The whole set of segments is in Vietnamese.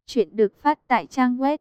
Chuyện được phát tại trang web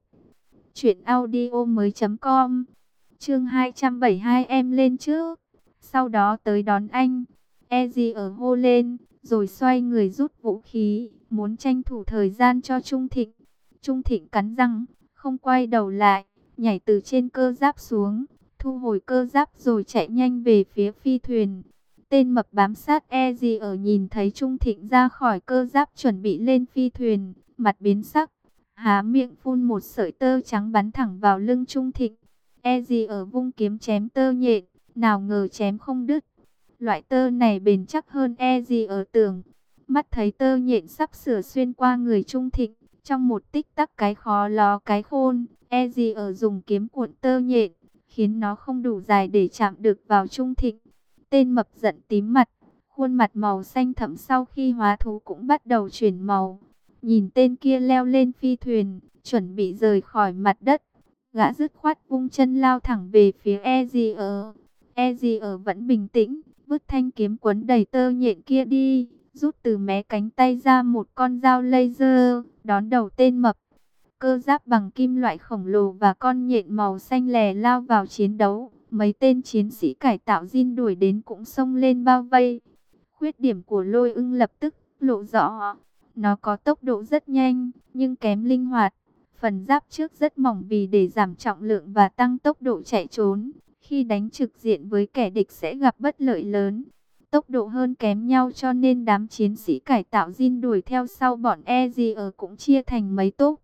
truyệnaudiomoi.com. Chương 272 em lên trước, sau đó tới đón anh. Eddie ở hô lên, rồi xoay người rút vũ khí, muốn tranh thủ thời gian cho Trung Thịnh. Trung Thịnh cắn răng, không quay đầu lại, nhảy từ trên cơ giáp xuống, thu hồi cơ giáp rồi chạy nhanh về phía phi thuyền. Tên mập bám sát Eddie ở nhìn thấy Trung Thịnh ra khỏi cơ giáp chuẩn bị lên phi thuyền, mặt biến sắc, há miệng phun một sợi tơ trắng bắn thẳng vào lưng Trung Thịnh. Eddie ở vung kiếm chém tơ nhện, nào ngờ chém không đứt. Loại tơ này bền chắc hơn Eddie ở tưởng. Mắt thấy tơ nhện sắp sửa xuyên qua người Trung Thịnh, trong một tích tắc cái khó ló cái khôn, Eddie ở dùng kiếm cuộn tơ nhện, khiến nó không đủ dài để chạm được vào Trung Thịnh. Tên mập giận tím mặt, khuôn mặt màu xanh thẫm sau khi hóa thú cũng bắt đầu chuyển màu. Nhìn tên kia leo lên phi thuyền, chuẩn bị rời khỏi mặt đất, gã dứt khoát vung chân lao thẳng về phía Eddie ở. Eddie ở vẫn bình tĩnh, vứt thanh kiếm quấn đầy tơ nhện kia đi, rút từ mé cánh tay ra một con dao laser, đón đầu tên mập. Cơ giáp bằng kim loại khổng lồ và con nhện màu xanh lè lao vào chiến đấu. Mấy tên chiến sĩ cải tạo Jin đuổi đến cũng xông lên bao vây. Khuyết điểm của Lôi Ưng lập tức lộ rõ. Nó có tốc độ rất nhanh, nhưng kém linh hoạt. Phần giáp trước rất mỏng vì để giảm trọng lượng và tăng tốc độ chạy trốn. Khi đánh trực diện với kẻ địch sẽ gặp bất lợi lớn. Tốc độ hơn kém nhau cho nên đám chiến sĩ cải tạo Jin đuổi theo sau bọn Ezier cũng chia thành mấy tốp.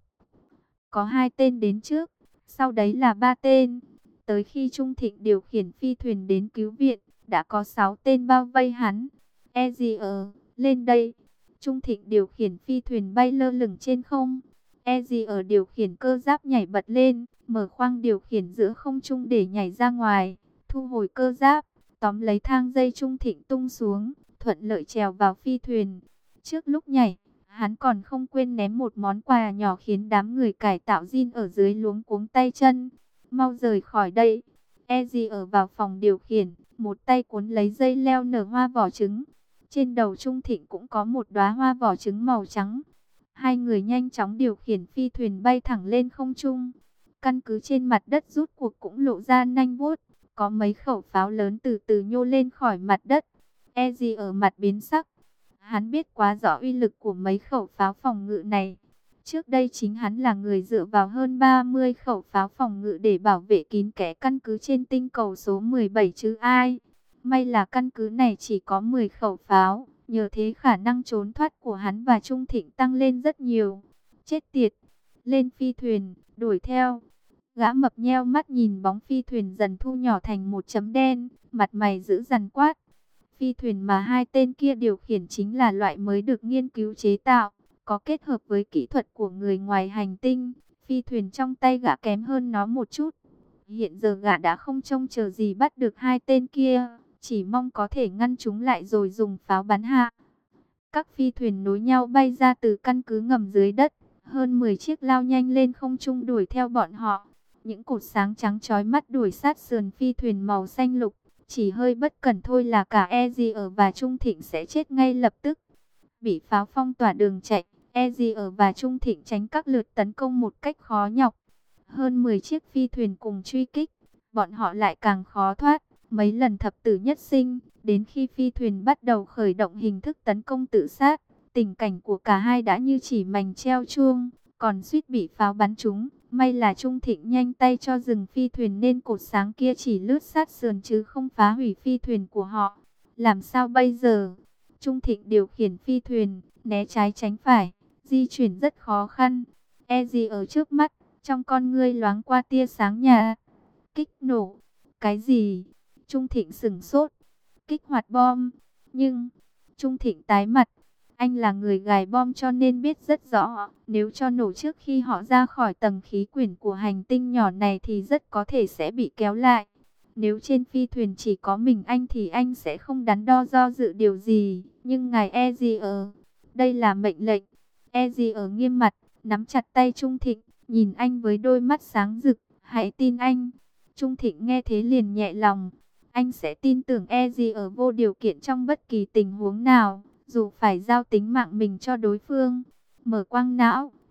Có 2 tên đến trước, sau đấy là 3 tên. Tới khi Trung Thịnh điều khiển phi thuyền đến cứu viện, đã có 6 tên bao vây hắn. Ezier, lên đây. Trung Thịnh điều khiển phi thuyền bay lơ lửng trên không. Ezier điều khiển cơ giáp nhảy bật lên, mở khoang điều khiển giữa không trung để nhảy ra ngoài, thu hồi cơ giáp, tóm lấy thang dây Trung Thịnh tung xuống, thuận lợi trèo vào phi thuyền. Trước lúc nhảy, hắn còn không quên ném một món quà nhỏ khiến đám người cải tạo Jin ở dưới luống cuống tay chân. Mau rời khỏi đây. Eddie ở vào phòng điều khiển, một tay cuốn lấy dây leo nở hoa vỏ trứng. Trên đầu Trung Thịnh cũng có một đóa hoa vỏ trứng màu trắng. Hai người nhanh chóng điều khiển phi thuyền bay thẳng lên không trung. Căn cứ trên mặt đất rút cuộc cũng lộ ra nanh vuốt. Có mấy khẩu pháo lớn từ từ nhô lên khỏi mặt đất. Eddie ở mặt biến sắc. Hắn biết quá rõ uy lực của mấy khẩu pháo phòng ngự này. Trước đây chính hắn là người dựa vào hơn 30 khẩu pháo phòng ngự để bảo vệ kín kẽ căn cứ trên tinh cầu số 17 chứ ai. May là căn cứ này chỉ có 10 khẩu pháo, nhờ thế khả năng trốn thoát của hắn và Trung Thịnh tăng lên rất nhiều. Chết tiệt, lên phi thuyền, đuổi theo. Gã mập nheo mắt nhìn bóng phi thuyền dần thu nhỏ thành một chấm đen, mặt mày dữ dằn quát. Phi thuyền mà 2 tên kia điều khiển chính là loại mới được nghiên cứu chế tạo, có kết hợp với kỹ thuật của người ngoài hành tinh. Phi thuyền trong tay gã kém hơn nó một chút. Hiện giờ gã đã không trông chờ gì bắt được 2 tên kia, chỉ mong có thể ngăn chúng lại rồi dùng pháo bắn hạ. Các phi thuyền nối nhau bay ra từ căn cứ ngầm dưới đất, hơn 10 chiếc lao nhanh lên không trung đuổi theo bọn họ. Những cột sáng trắng chói mắt đuổi sát sườn phi thuyền màu xanh lục. Chỉ hơi bất cẩn thôi là cả Ezier và Trung Thịnh sẽ chết ngay lập tức. Bị pháo phong tỏa đường chạy, Ezier và Trung Thịnh tránh các lượt tấn công một cách khó nhọc. Hơn 10 chiếc phi thuyền cùng truy kích, bọn họ lại càng khó thoát. Mấy lần thập tử nhất sinh, đến khi phi thuyền bắt đầu khởi động hình thức tấn công tự sát, tình cảnh của cả hai đã như chỉ mành treo chuông, còn suýt bị pháo bắn trúng. May là Trung Thịnh nhanh tay cho dừng phi thuyền nên cột sáng kia chỉ lướt sát sườn chứ không phá hủy phi thuyền của họ. Làm sao bây giờ? Trung Thịnh điều khiển phi thuyền, né trái tránh phải, di chuyển rất khó khăn. Eddie ở trước mắt, trong con ngươi loáng qua tia sáng nhà. Kích nổ. Cái gì? Trung Thịnh sửng sốt. Kích hoạt bom. Nhưng, Trung Thịnh tái mặt. Anh là người gài bom cho nên biết rất rõ, nếu cho nổ trước khi họ ra khỏi tầng khí quyển của hành tinh nhỏ này thì rất có thể sẽ bị kéo lại. Nếu trên phi thuyền chỉ có mình anh thì anh sẽ không đắn đo do dự điều gì. Nhưng ngài Ezier, đây là mệnh lệnh. Ezier nghiêm mặt, nắm chặt tay Trung Thịnh, nhìn anh với đôi mắt sáng rực. Hãy tin anh. Trung Thịnh nghe thế liền nhẹ lòng. Anh sẽ tin tưởng Ezier vô điều kiện trong bất kỳ tình huống nào, dù phải giao tính mạng mình cho đối phương. Mở quang não,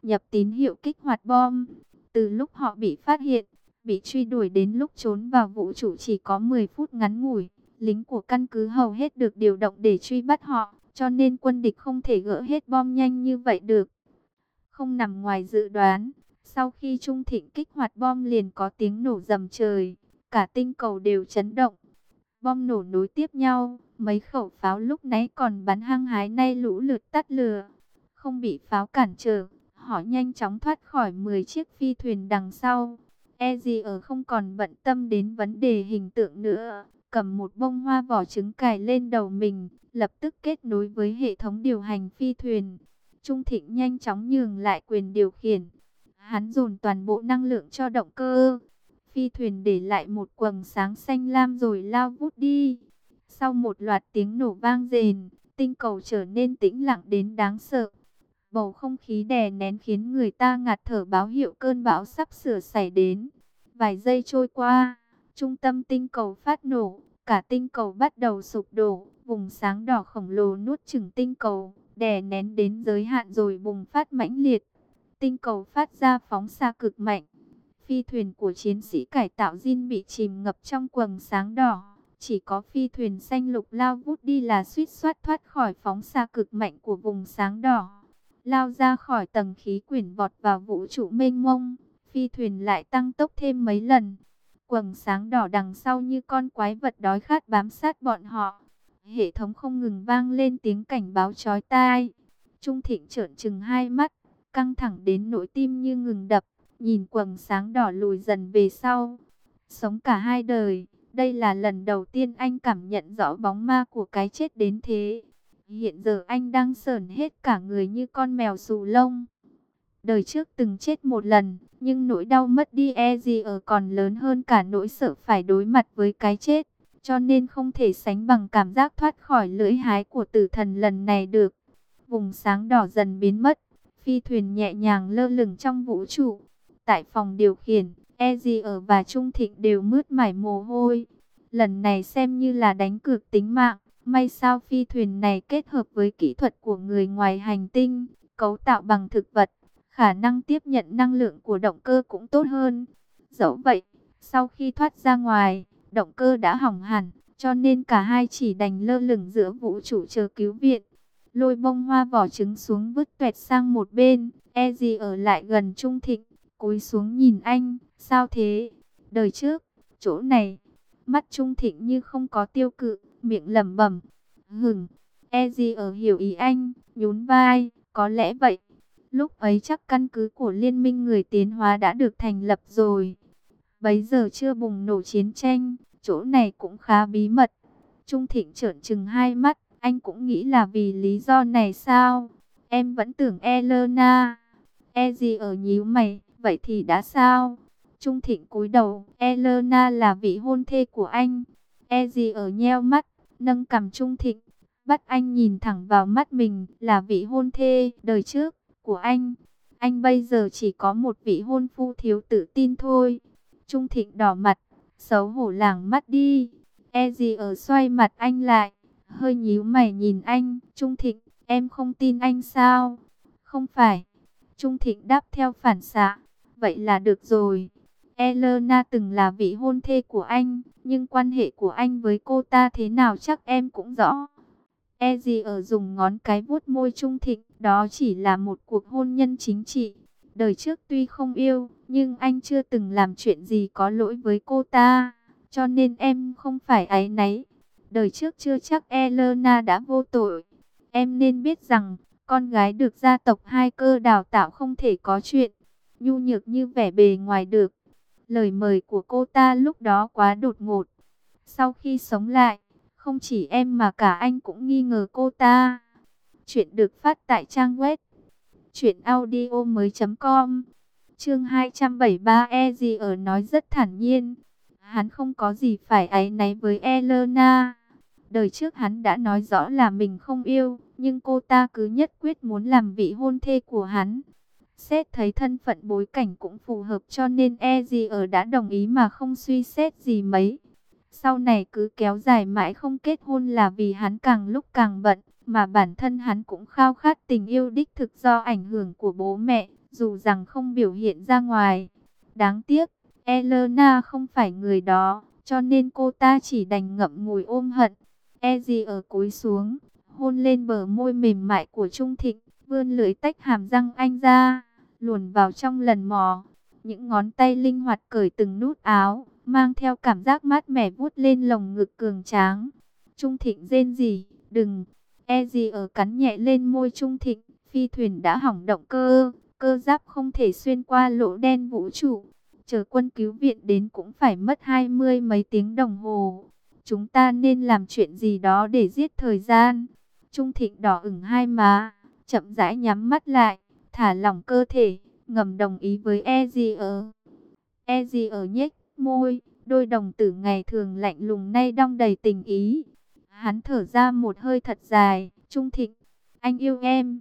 nhập tín hiệu kích hoạt bom. Từ lúc họ bị phát hiện, bị truy đuổi đến lúc trốn vào vũ trụ chỉ có 10 phút ngắn ngủi. Lính của căn cứ hầu hết được điều động để truy bắt họ, cho nên quân địch không thể gỡ hết bom nhanh như vậy được. Không nằm ngoài dự đoán, sau khi Trung Thịnh kích hoạt bom liền có tiếng nổ rầm trời, cả tinh cầu đều chấn động. Bom nổ nối tiếp nhau, mấy khẩu pháo lúc nãy còn bắn hăng hái nay lũ lượt tắt lửa. Không bị pháo cản trở, họ nhanh chóng thoát khỏi 10 chiếc phi thuyền đằng sau. Ezier không còn bận tâm đến vấn đề hình tượng nữa, cầm một bông hoa vỏ trứng cài lên đầu mình, lập tức kết nối với hệ thống điều hành phi thuyền. Trung Thịnh nhanh chóng nhường lại quyền điều khiển. Hắn dồn toàn bộ năng lượng cho động cơ. Phi thuyền để lại một quầng sáng xanh lam rồi lao vút đi. Sau một loạt tiếng nổ vang rền, tinh cầu trở nên tĩnh lặng đến đáng sợ. Bầu không khí đè nén khiến người ta ngạt thở báo hiệu cơn bão sắp sửa xảy đến. Vài giây trôi qua, trung tâm tinh cầu phát nổ, cả tinh cầu bắt đầu sụp đổ. Vùng sáng đỏ khổng lồ nuốt chửng tinh cầu, đè nén đến giới hạn rồi bùng phát mãnh liệt. Tinh cầu phát ra phóng xa cực mạnh. Phi thuyền của chiến sĩ cải tạo Jin bị chìm ngập trong quầng sáng đỏ. Chỉ có phi thuyền xanh lục lao vút đi là suýt soát thoát khỏi phóng xa cực mạnh của vùng sáng đỏ. Lao ra khỏi tầng khí quyển vọt vào vũ trụ mênh mông. Phi thuyền lại tăng tốc thêm mấy lần. Quầng sáng đỏ đằng sau như con quái vật đói khát bám sát bọn họ. Hệ thống không ngừng vang lên tiếng cảnh báo chói tai. Trung Thịnh trợn trừng hai mắt, căng thẳng đến nỗi tim như ngừng đập, nhìn quầng sáng đỏ lùi dần về sau. Sống cả hai đời, đây là lần đầu tiên anh cảm nhận rõ bóng ma của cái chết đến thế. Hiện giờ anh đang sởn hết cả người như con mèo xù lông. Đời trước từng chết một lần, nhưng nỗi đau mất đi Ezier còn lớn hơn cả nỗi sợ phải đối mặt với cái chết. Cho nên không thể sánh bằng cảm giác thoát khỏi lưỡi hái của tử thần lần này được. Vùng sáng đỏ dần biến mất, phi thuyền nhẹ nhàng lơ lửng trong vũ trụ. Tại phòng điều khiển, Ezier và Trung Thịnh đều mướt mải mồ hôi. Lần này xem như là đánh cược tính mạng. May sao phi thuyền này kết hợp với kỹ thuật của người ngoài hành tinh, cấu tạo bằng thực vật, khả năng tiếp nhận năng lượng của động cơ cũng tốt hơn. Dẫu vậy, sau khi thoát ra ngoài, động cơ đã hỏng hẳn, cho nên cả hai chỉ đành lơ lửng giữa vũ trụ chờ cứu viện. Lôi bông hoa vỏ trứng xuống vứt toẹt sang một bên, Ezi ở lại gần Trung Thịnh, cúi xuống nhìn anh, sao thế? Đời trước, chỗ này, mắt Trung Thịnh như không có tiêu cự, miệng lẩm bẩm, Ezi ở hiểu ý anh, nhún vai, có lẽ vậy. Lúc ấy chắc căn cứ của Liên minh người tiến hóa đã được thành lập rồi. Bấy giờ chưa bùng nổ chiến tranh, chỗ này cũng khá bí mật. Trung Thịnh trợn trừng hai mắt, anh cũng nghĩ là vì lý do này sao? Em vẫn tưởng Elena. Ezi ở nhíu mày, vậy thì đã sao? Trung Thịnh cúi đầu, Elena là vị hôn thê của anh. Ezi ở nheo mắt, nâng cằm Trung Thịnh, bắt anh nhìn thẳng vào mắt mình, là vị hôn thê đời trước của anh. Anh bây giờ chỉ có một vị hôn phu thiếu tự tin thôi. Trung Thịnh đỏ mặt, xấu hổ lảng mắt đi. Ezi ở xoay mặt anh lại, hơi nhíu mày nhìn anh. Trung Thịnh, em không tin anh sao? Không phải. Trung Thịnh đáp theo phản xạ. Vậy là được rồi. Elena từng là vị hôn thê của anh, nhưng quan hệ của anh với cô ta thế nào chắc em cũng rõ. Ezi ở dùng ngón cái vuốt môi Trung Thịnh, đó chỉ là một cuộc hôn nhân chính trị. Đời trước tuy không yêu, nhưng anh chưa từng làm chuyện gì có lỗi với cô ta, cho nên em không phải áy náy. Đời trước chưa chắc Elena đã vô tội. Em nên biết rằng, con gái được gia tộc hai cơ đào tạo không thể có chuyện nhu nhược như vẻ bề ngoài được. Lời mời của cô ta lúc đó quá đột ngột. Sau khi sống lại, không chỉ em mà cả anh cũng nghi ngờ cô ta. Chuyện được phát tại trang web truyệnaudiomoi.com. Chương 273. Ezier nói rất thản nhiên. Hắn không có gì phải áy náy với Elena. Đời trước hắn đã nói rõ là mình không yêu, nhưng cô ta cứ nhất quyết muốn làm vị hôn thê của hắn. Xét thấy thân phận bối cảnh cũng phù hợp cho nên Ezier đã đồng ý mà không suy xét gì mấy. Sau này cứ kéo dài mãi không kết hôn là vì hắn càng lúc càng bận, mà bản thân hắn cũng khao khát tình yêu đích thực do ảnh hưởng của bố mẹ, dù rằng không biểu hiện ra ngoài. Đáng tiếc, Elena không phải người đó, cho nên cô ta chỉ đành ngậm ngùi ôm hận. Eddie ở cúi xuống, hôn lên bờ môi mềm mại của Trung Thịnh, vươn lưỡi tách hàm răng anh ra, luồn vào trong lần mò. Những ngón tay linh hoạt cởi từng nút áo, mang theo cảm giác mát mẻ vuốt lên lồng ngực cường tráng. Trung Thịnh rên rỉ, đừng. Eddie ở cắn nhẹ lên môi Trung Thịnh, phi thuyền đã hỏng động cơ, cơ giáp không thể xuyên qua lỗ đen vũ trụ. Chờ quân cứu viện đến cũng phải mất 20 mấy tiếng đồng hồ. Chúng ta nên làm chuyện gì đó để giết thời gian. Trung Thịnh đỏ ửng hai má, chậm rãi nhắm mắt lại, thả lỏng cơ thể, ngầm đồng ý với Ezier. Ezier nhếch môi, đôi đồng tử ngày thường lạnh lùng nay đong đầy tình ý. Hắn thở ra một hơi thật dài. Trung Thịnh, anh yêu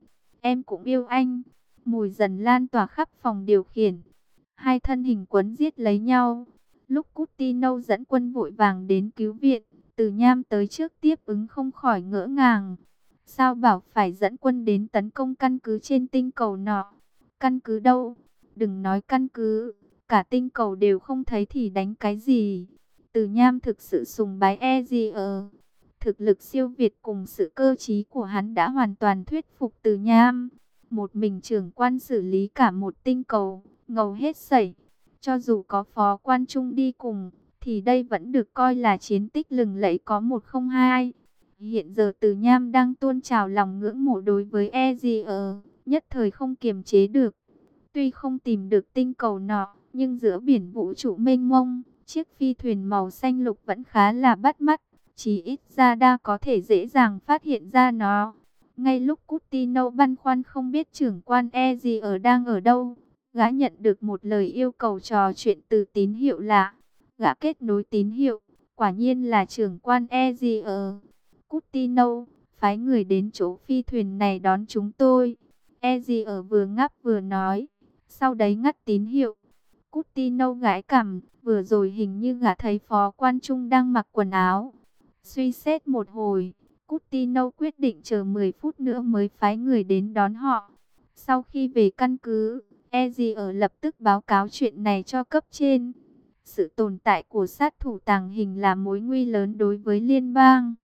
em cũng yêu anh. Mùi dần lan tỏa khắp phòng điều khiển. Hai thân hình quấn giết lấy nhau. Lúc Coutinho dẫn quân vội vàng đến cứu viện, Từ Nham tới trước tiếp ứng không khỏi ngỡ ngàng. Sao bảo phải dẫn quân đến tấn công căn cứ trên tinh cầu nọ? Căn cứ đâu? Đừng nói căn cứ, cả tinh cầu đều không thấy thì đánh cái gì? Từ Nham thực sự sùng bái Ezier. Thực lực siêu việt cùng sự cơ trí của hắn đã hoàn toàn thuyết phục Từ Nham. Một mình trưởng quan xử lý cả một tinh cầu, ngầu hết sẩy. Cho dù có phó quan trung đi cùng, thì đây vẫn được coi là chiến tích lừng lẫy có một không hai. Hiện giờ Từ Nham đang tuôn trào lòng ngưỡng mộ đối với Ezier, nhất thời không kiềm chế được. Tuy không tìm được tinh cầu nọ, nhưng giữa biển vũ trụ mênh mông, chiếc phi thuyền màu xanh lục vẫn khá là bắt mắt. Chỉ ít ra đa có thể dễ dàng phát hiện ra nó. Ngay lúc Coutinho băn khoăn không biết trưởng quan Ezier đang ở đâu, gã nhận được một lời yêu cầu trò chuyện từ tín hiệu lạ. Gã kết nối tín hiệu, quả nhiên là trưởng quan Ezier. Coutinho, phái người đến chỗ phi thuyền này đón chúng tôi. Ezier vừa ngáp vừa nói, sau đấy ngắt tín hiệu. Coutinho gãi cằm, vừa rồi hình như gã thấy phó quan trung đang mặc quần áo. Suy xét một hồi, Coutinho quyết định chờ 10 phút nữa mới phái người đến đón họ. Sau khi về căn cứ, Ezier lập tức báo cáo chuyện này cho cấp trên. Sự tồn tại của sát thủ tàng hình là mối nguy lớn đối với liên bang.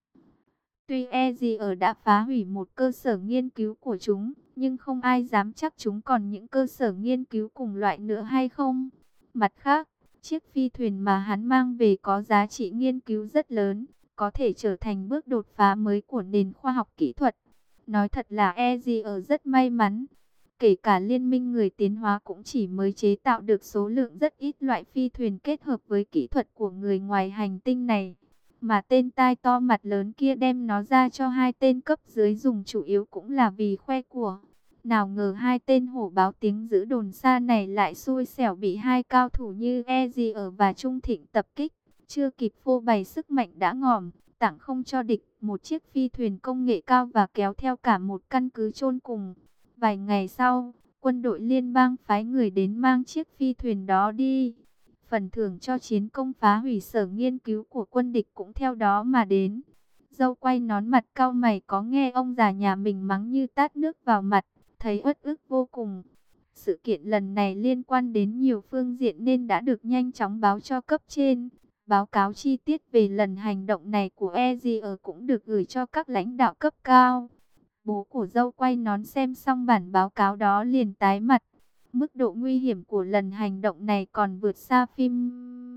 Tuy Ezier đã phá hủy một cơ sở nghiên cứu của chúng, nhưng không ai dám chắc chúng còn những cơ sở nghiên cứu cùng loại nữa hay không. Mặt khác, chiếc phi thuyền mà hắn mang về có giá trị nghiên cứu rất lớn, có thể trở thành bước đột phá mới của nền khoa học kỹ thuật. Nói thật là Ezier rất may mắn. Kể cả liên minh người tiến hóa cũng chỉ mới chế tạo được số lượng rất ít loại phi thuyền kết hợp với kỹ thuật của người ngoài hành tinh này. Mà tên tai to mặt lớn kia đem nó ra cho hai tên cấp dưới dùng chủ yếu cũng là vì khoe của. Nào ngờ hai tên hổ báo tiếng giữ đồn xa này lại xui xẻo bị hai cao thủ như Ezier và Trung Thịnh tập kích. Chưa kịp phô bày sức mạnh đã ngỏm, tặng không cho địch một chiếc phi thuyền công nghệ cao và kéo theo cả một căn cứ chôn cùng. Vài ngày sau, quân đội liên bang phái người đến mang chiếc phi thuyền đó đi. Phần thưởng cho chiến công phá hủy sở nghiên cứu của quân địch cũng theo đó mà đến. Dâu quay nón mặt cau mày có nghe ông già nhà mình mắng như tát nước vào mặt, thấy uất ức vô cùng. Sự kiện lần này liên quan đến nhiều phương diện nên đã được nhanh chóng báo cho cấp trên. Báo cáo chi tiết về lần hành động này của Ezier cũng được gửi cho các lãnh đạo cấp cao. Bố của dâu quay nón xem xong bản báo cáo đó liền tái mặt. Mức độ nguy hiểm của lần hành động này còn vượt xa phim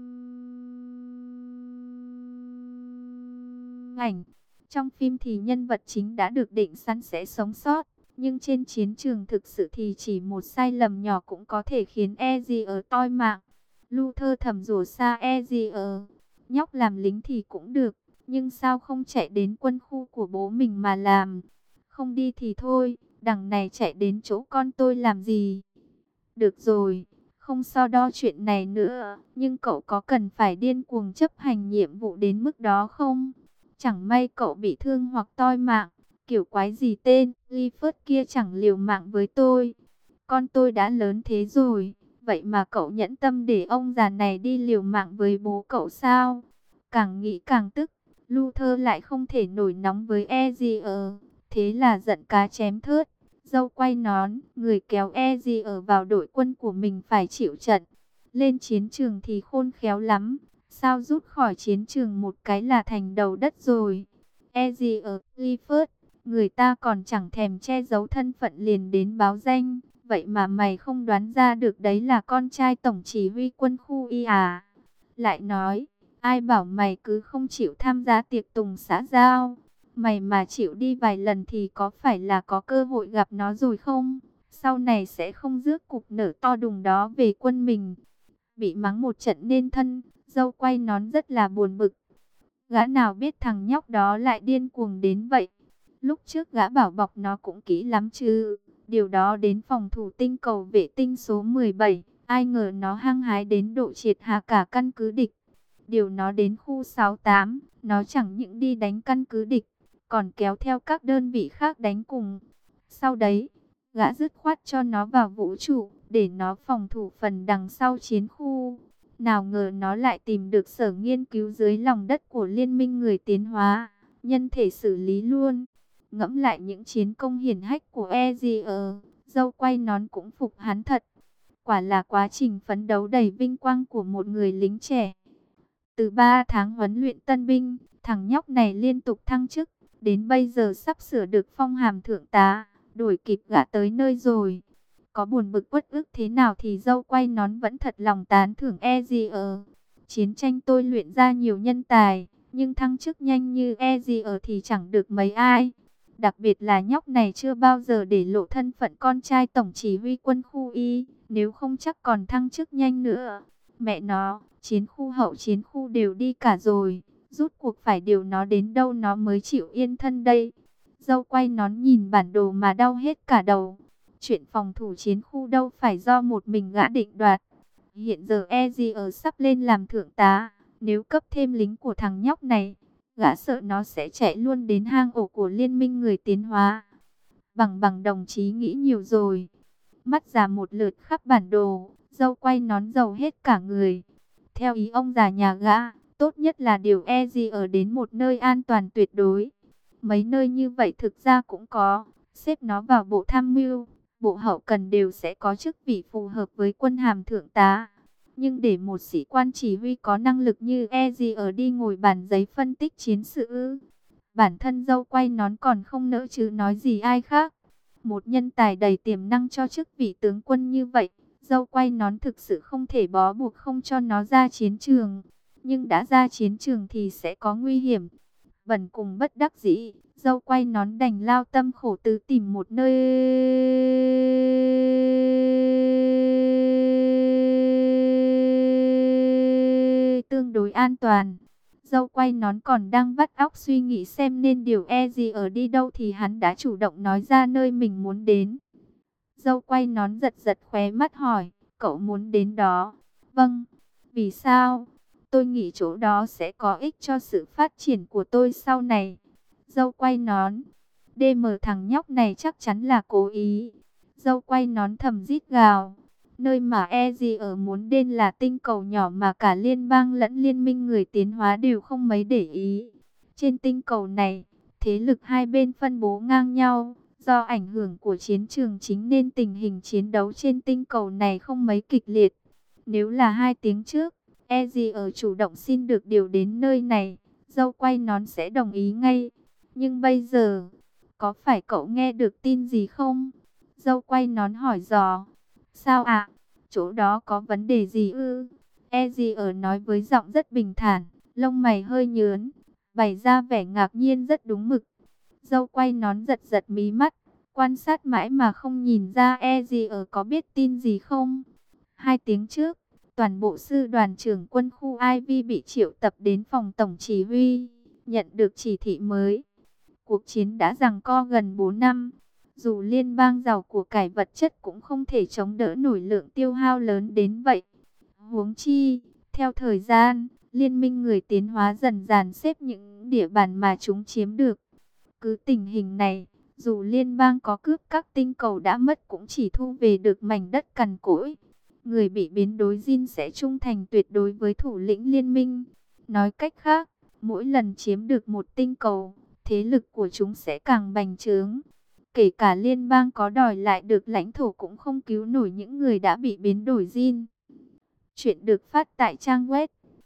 ảnh. Trong phim thì nhân vật chính đã được định sẵn sẽ sống sót. Nhưng trên chiến trường thực sự thì chỉ một sai lầm nhỏ cũng có thể khiến Ezier toi mạng. Luther thầm rủa xa Ezier. Nhóc làm lính thì cũng được, nhưng sao không chạy đến quân khu của bố mình mà làm? Không đi thì thôi, đằng này chạy đến chỗ con tôi làm gì? Được rồi, không so đo chuyện này nữa, nhưng cậu có cần phải điên cuồng chấp hành nhiệm vụ đến mức đó không? Chẳng may cậu bị thương hoặc toi mạng, kiểu quái gì tên Clifford kia chẳng liều mạng với tôi. Con tôi đã lớn thế rồi, vậy mà cậu nhẫn tâm để ông già này đi liều mạng với bố cậu sao? Càng nghĩ càng tức, Luther lại không thể nổi nóng với Ezier, thế là giận cá chém thớt. Dâu quay nón, người kéo Ezier ở vào đội quân của mình phải chịu trận. Lên chiến trường thì khôn khéo lắm, sao rút khỏi chiến trường một cái là thành đầu đất rồi. Ezier Clifford, người ta còn chẳng thèm che giấu thân phận liền đến báo danh. Vậy mà mày không đoán ra được đấy là con trai tổng chỉ huy quân khu Y à? Lại nói, ai bảo mày cứ không chịu tham gia tiệc tùng xã giao? Mày mà chịu đi vài lần thì có phải là có cơ hội gặp nó rồi không? Sau này sẽ không rước cục nở to đùng đó về quân mình. Bị mắng một trận nên thân, dâu quay nón rất là buồn bực. Gã nào biết thằng nhóc đó lại điên cuồng đến vậy. Lúc trước gã bảo bọc nó cũng kỹ lắm chứ. Điều đó đến phòng thủ tinh cầu vệ tinh số 17. Ai ngờ nó hăng hái đến độ triệt hạ cả căn cứ địch. Điều nó đến khu 68. Nó chẳng những đi đánh căn cứ địch, còn kéo theo các đơn vị khác đánh cùng. Sau đấy, gã dứt khoát cho nó vào vũ trụ, để nó phòng thủ phần đằng sau chiến khu. Nào ngờ nó lại tìm được sở nghiên cứu dưới lòng đất của Liên minh người tiến hóa, nhân thể xử lý luôn. Ngẫm lại những chiến công hiển hách của Ezier, dâu quay nón cũng phục hắn thật. Quả là quá trình phấn đấu đầy vinh quang của một người lính trẻ. Từ 3 tháng huấn luyện tân binh, thằng nhóc này liên tục thăng chức, đến bây giờ sắp sửa được phong hàm thượng tá, đuổi kịp gã tới nơi rồi. Có buồn bực uất ức thế nào thì dâu quay nón vẫn thật lòng tán thưởng Ezier. Chiến tranh tôi luyện ra nhiều nhân tài, nhưng thăng chức nhanh như Ezier thì chẳng được mấy ai. Đặc biệt là nhóc này chưa bao giờ để lộ thân phận con trai tổng chỉ huy quân khu Y, nếu không chắc còn thăng chức nhanh nữa. Mẹ nó, chiến khu hậu chiến khu đều đi cả rồi, rút cuộc phải điều nó đến đâu nó mới chịu yên thân đây. Dâu quay nón nhìn bản đồ mà đau hết cả đầu. Chuyện phòng thủ chiến khu đâu phải do một mình gã định đoạt. Hiện giờ Ezier sắp lên làm thượng tá, nếu cấp thêm lính của thằng nhóc này, gã sợ nó sẽ chạy luôn đến hang ổ của Liên minh người tiến hóa. Bằng đồng chí nghĩ nhiều rồi. Mắt già một lượt khắp bản đồ, dâu quay nón dầu hết cả người. Theo ý ông già nhà gã, tốt nhất là điều Ezier đến một nơi an toàn tuyệt đối. Mấy nơi như vậy thực ra cũng có, xếp nó vào bộ tham mưu, bộ hậu cần đều sẽ có chức vị phù hợp với quân hàm thượng tá. Nhưng để một sĩ quan chỉ huy có năng lực như Ezier đi ngồi bàn giấy phân tích chiến sự, bản thân dâu quay nón còn không nỡ chứ nói gì ai khác. Một nhân tài đầy tiềm năng cho chức vị tướng quân như vậy, dâu quay nón thực sự không thể bó buộc không cho nó ra chiến trường. Nhưng đã ra chiến trường thì sẽ có nguy hiểm. Bần cùng bất đắc dĩ, dâu quay nón đành lao tâm khổ tứ tìm một nơi tương đối an toàn. Dâu quay nón còn đang vắt óc suy nghĩ xem nên điều Ezier đi đâu thì hắn đã chủ động nói ra nơi mình muốn đến. Dâu quay nón giật giật khóe mắt hỏi, cậu muốn đến đó? Vâng, vì sao? Tôi nghĩ chỗ đó sẽ có ích cho sự phát triển của tôi sau này. Dâu quay nón, DM thằng nhóc này chắc chắn là cố ý. Dâu quay nón thầm rít gào. Nơi mà Ezier muốn đến là tinh cầu nhỏ mà cả liên bang lẫn liên minh người tiến hóa đều không mấy để ý. Trên tinh cầu này, thế lực hai bên phân bố ngang nhau. Do ảnh hưởng của chiến trường chính nên tình hình chiến đấu trên tinh cầu này không mấy kịch liệt. Nếu là 2 tiếng trước, Ezier chủ động xin được điều đến nơi này, dâu quay nón sẽ đồng ý ngay. Nhưng bây giờ, có phải cậu nghe được tin gì không? Dâu quay nón hỏi dò. Sao ạ? Chỗ đó có vấn đề gì ư? Ezier nói với giọng rất bình thản, lông mày hơi nhớn, bày ra vẻ ngạc nhiên rất đúng mực. Dâu quay nón giật giật mí mắt, quan sát mãi mà không nhìn ra Ezier có biết tin gì không. 2 tiếng trước, toàn bộ sư đoàn trưởng quân khu IV bị triệu tập đến phòng tổng chỉ huy, nhận được chỉ thị mới. Cuộc chiến đã giằng co gần 4 năm. Dù liên bang giàu của cải vật chất cũng không thể chống đỡ nổi lượng tiêu hao lớn đến vậy. Huống chi, theo thời gian, liên minh người tiến hóa dần dàn xếp những địa bàn mà chúng chiếm được. Cứ tình hình này, dù liên bang có cướp các tinh cầu đã mất cũng chỉ thu về được mảnh đất cằn cỗi. Người bị biến đổi Jin sẽ trung thành tuyệt đối với thủ lĩnh liên minh. Nói cách khác, mỗi lần chiếm được một tinh cầu, thế lực của chúng sẽ càng bành trướng. Kể cả liên bang có đòi lại được lãnh thổ cũng không cứu nổi những người đã bị biến đổi gene. Chuyện được phát tại trang web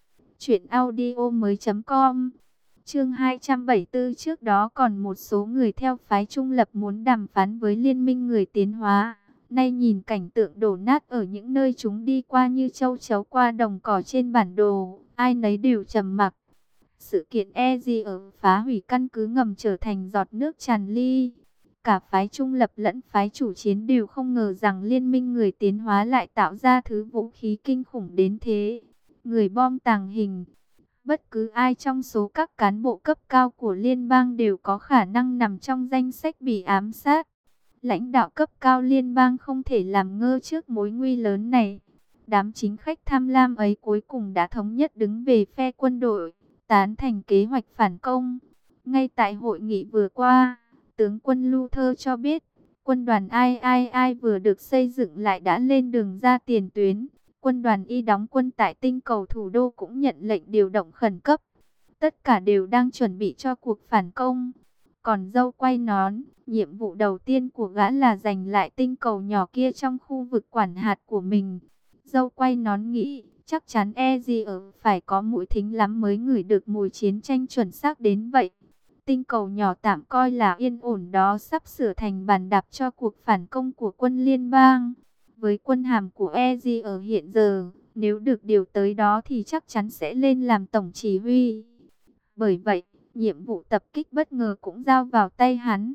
truyệnaudiomoi.com. Chương 274. Trước đó còn một số người theo phái trung lập muốn đàm phán với liên minh người tiến hóa. Nay nhìn cảnh tượng đổ nát ở những nơi chúng đi qua như châu chấu qua đồng cỏ trên bản đồ, ai nấy đều trầm mặc. Sự kiện ở phá hủy căn cứ ngầm trở thành giọt nước tràn ly. Cả phái trung lập lẫn phái chủ chiến đều không ngờ rằng liên minh người tiến hóa lại tạo ra thứ vũ khí kinh khủng đến thế. Người bom tàng hình. Bất cứ ai trong số các cán bộ cấp cao của liên bang đều có khả năng nằm trong danh sách bị ám sát. Lãnh đạo cấp cao liên bang không thể làm ngơ trước mối nguy lớn này. Đám chính khách tham lam ấy cuối cùng đã thống nhất đứng về phe quân đội, tán thành kế hoạch phản công. Ngay tại hội nghị vừa qua, tướng quân Luther cho biết, quân đoàn ai vừa được xây dựng lại đã lên đường ra tiền tuyến. Quân đoàn Y đóng quân tại tinh cầu thủ đô cũng nhận lệnh điều động khẩn cấp. Tất cả đều đang chuẩn bị cho cuộc phản công. Còn dâu quay nón, nhiệm vụ đầu tiên của gã là giành lại tinh cầu nhỏ kia trong khu vực quản hạt của mình. Dâu quay nón nghĩ, chắc chắn phải có mũi thính lắm mới ngửi được mùi chiến tranh chuẩn xác đến vậy. Tinh cầu nhỏ tạm coi là yên ổn đó sắp sửa thành bàn đạp cho cuộc phản công của quân liên bang. Với quân hàm của hiện giờ, nếu được điều tới đó thì chắc chắn sẽ lên làm tổng chỉ huy. Bởi vậy, nhiệm vụ tập kích bất ngờ cũng giao vào tay hắn.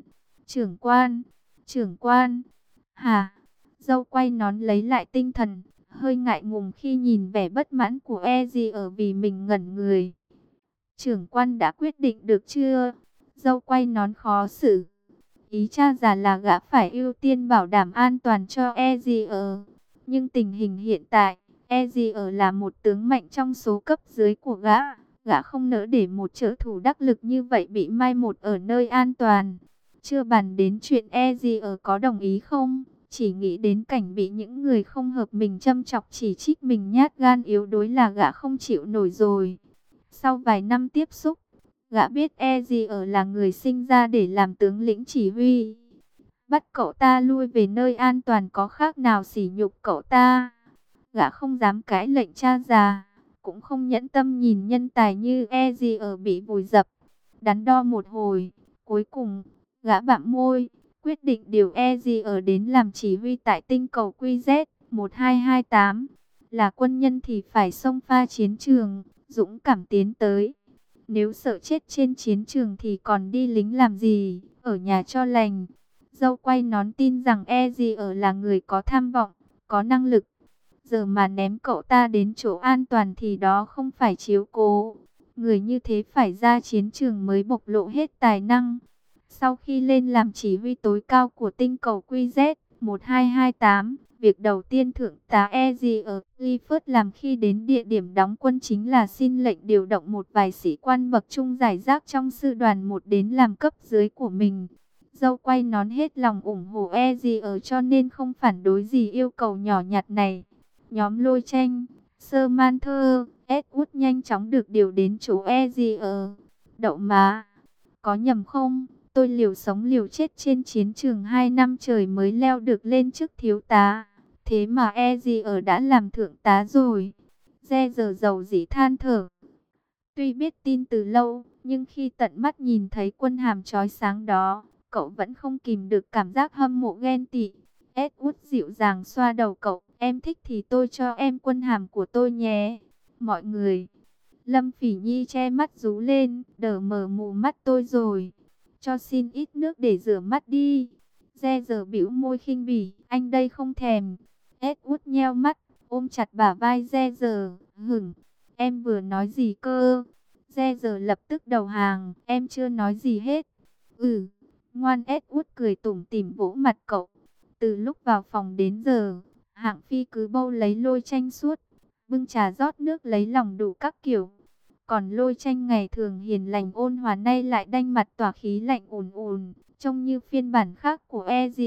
Trưởng quan, hả? Dâu quay nón lấy lại tinh thần, hơi ngại ngùng khi nhìn vẻ bất mãn của vì mình ngẩn người. Trưởng quan đã quyết định được chưa? Dâu quay nón khó xử. Ý cha già là gã phải ưu tiên bảo đảm an toàn cho Nhưng tình hình hiện tại, là một tướng mạnh trong số cấp dưới của gã. Gã không nỡ để một trợ thủ đắc lực như vậy bị mai một ở nơi an toàn. Chưa bàn đến chuyện có đồng ý không, chỉ nghĩ đến cảnh bị những người không hợp mình châm chọc chỉ trích mình nhát gan yếu đuối là gã không chịu nổi rồi. Sau vài năm tiếp xúc, gã biết là người sinh ra để làm tướng lĩnh chỉ huy. Bắt cậu ta lui về nơi an toàn có khác nào sỉ nhục cậu ta. Gã không dám cãi lệnh cha già, cũng không nhẫn tâm nhìn nhân tài như bị vùi dập. Đắn đo một hồi, cuối cùng, gã bặm môi, quyết định điều đến làm chỉ huy tại tinh cầu QZ-1228. Là quân nhân thì phải xông pha chiến trường, dũng cảm tiến tới. Nếu sợ chết trên chiến trường thì còn đi lính làm gì, ở nhà cho lành. Dâu quay nón tin rằng là người có tham vọng, có năng lực. Giờ mà ném cậu ta đến chỗ an toàn thì đó không phải chiếu cố. Người như thế phải ra chiến trường mới bộc lộ hết tài năng. Sau khi lên làm chỉ huy tối cao của tinh cầu QZ-1228, việc đầu tiên thượng tá Clifford làm khi đến địa điểm đóng quân chính là xin lệnh điều động một vài sĩ quan bậc trung rải rác trong sư đoàn 1 đến làm cấp dưới của mình. Dâu quay nón hết lòng ủng hộ cho nên không phản đối gì yêu cầu nhỏ nhặt này. Nhóm Lôi Tranh, Samantha, Edward nhanh chóng được điều đến chỗ Đậu má, có nhầm không? Tôi liều sống liều chết trên chiến trường 2 năm trời mới leo được lên chức thiếu tá. Thế mà đã làm thượng tá rồi. Giờ dầu dĩ than thở. Tuy biết tin từ lâu, nhưng khi tận mắt nhìn thấy quân hàm chói sáng đó, cậu vẫn không kìm được cảm giác hâm mộ ghen tị. Edward dịu dàng xoa đầu cậu. Em thích thì tôi cho em quân hàm của tôi nhé. Mọi người. Lâm Phỉ Nhi che mắt rú lên. Đờ mờ mù mắt tôi rồi. Cho xin ít nước để rửa mắt đi. Giờ bĩu môi khinh bỉ. Anh đây không thèm. Edward nheo mắt, ôm chặt bả vai giờ. Hửng. Em vừa nói gì cơ? Giờ lập tức đầu hàng. Em chưa nói gì hết. Ngoan. Edward cười tủm tỉm vỗ mặt cậu. Từ lúc vào phòng đến giờ, Hạng Phi cứ bâu lấy Lôi Tranh suốt, bưng trà rót nước lấy lòng đủ các kiểu. Còn Lôi Tranh ngày thường hiền lành ôn hòa nay lại đanh mặt tỏa khí lạnh ùn ùn, trông như phiên bản khác của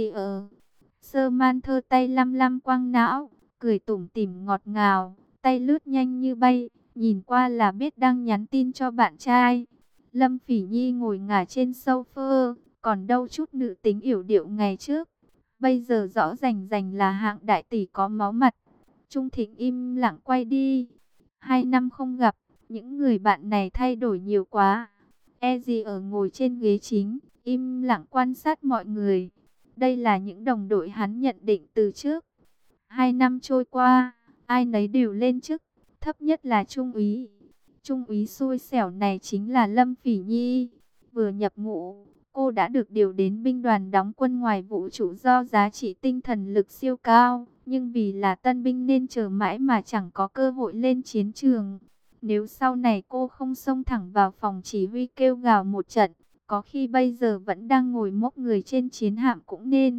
Samantha tay lăm lăm quăng não, cười tủm tỉm ngọt ngào, tay lướt nhanh như bay, nhìn qua là biết đang nhắn tin cho bạn trai. Lâm Phỉ Nhi ngồi ngả trên sofa, còn đâu chút nữ tính yểu điệu ngày trước. Bây giờ rõ rành rành là hạng đại tỷ có máu mặt. Trung Thịnh im lặng quay đi. 2 năm không gặp, những người bạn này thay đổi nhiều quá. E gì ở ngồi trên ghế chính, im lặng quan sát mọi người. Đây là những đồng đội hắn nhận định từ trước. 2 năm trôi qua, ai nấy đều lên chức, thấp nhất là trung úy. Trung úy xui xẻo này chính là Lâm Phỉ Nhi. Vừa nhập ngũ, cô đã được điều đến binh đoàn đóng quân ngoài vũ trụ do giá trị tinh thần lực siêu cao. Nhưng vì là tân binh nên chờ mãi mà chẳng có cơ hội lên chiến trường. Nếu sau này cô không xông thẳng vào phòng chỉ huy kêu gào một trận, có khi bây giờ vẫn đang ngồi mốc người trên chiến hạm cũng nên.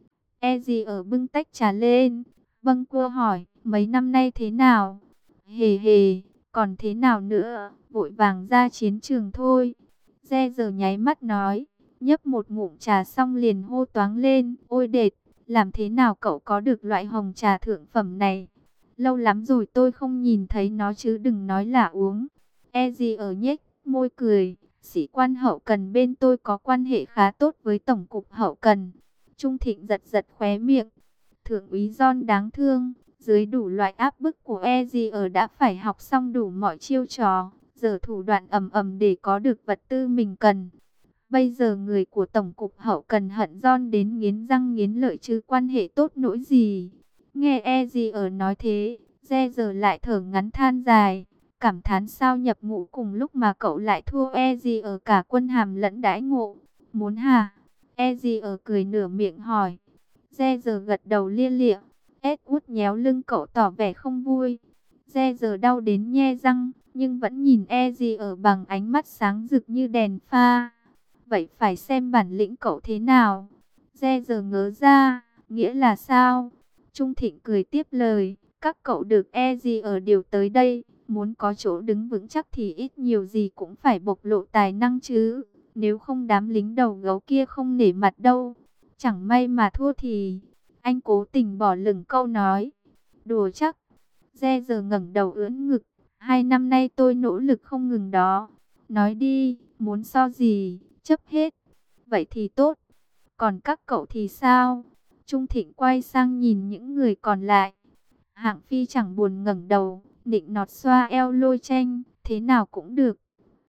E gì ở bưng tách trà lên. Vâng, cô hỏi, mấy năm nay thế nào? Hề hề, còn thế nào nữa, vội vàng ra chiến trường thôi. Re giờ nháy mắt nói, nhấp một ngụm trà xong liền hô toáng lên. Ôi đệt, làm thế nào cậu có được loại hồng trà thượng phẩm này? Lâu lắm rồi tôi không nhìn thấy nó chứ đừng nói là uống. E gì ở nhếch môi cười, sĩ quan hậu cần bên tôi có quan hệ khá tốt với tổng cục hậu cần. Trung Thịnh giật giật khóe miệng. Thượng úy John đáng thương, dưới đủ loại áp bức của EG ở đã phải học xong đủ mọi chiêu trò, giờ thủ đoạn ầm ầm để có được vật tư mình cần. Bây giờ người của tổng cục hậu cần hận John đến nghiến răng nghiến lợi chứ quan hệ tốt nỗi gì. Nghe EG ở nói thế, Re giờ lại thở ngắn than dài, cảm thán sao nhập ngũ cùng lúc mà cậu lại thua EG ở cả quân hàm lẫn đãi ngộ. Muốn hả? EG ở cười nửa miệng hỏi. Re giờ gật đầu lia lịa. Edward nhéo lưng cậu tỏ vẻ không vui. Re giờ đau đến nhe răng, nhưng vẫn nhìn E.G. ở bằng ánh mắt sáng rực như đèn pha. Vậy phải xem bản lĩnh cậu thế nào. Re giờ ngớ ra, nghĩa là sao? Trung Thịnh cười tiếp lời, các cậu được E.G. ở điều tới đây. Muốn có chỗ đứng vững chắc thì ít nhiều gì cũng phải bộc lộ tài năng chứ. Nếu không đám lính đầu gấu kia không nể mặt đâu. Chẳng may mà thua thì... Anh cố tình bỏ lửng câu nói. Đùa chắc. Re giờ ngẩng đầu ưỡn ngực. 2 năm nay tôi nỗ lực không ngừng đó. Nói đi, muốn so gì, chấp hết. Vậy thì tốt. Còn các cậu thì sao? Trung Thịnh quay sang nhìn những người còn lại. Hạng Phi chẳng buồn ngẩng đầu, nịnh nọt xoa eo Lôi Tranh. Thế nào cũng được.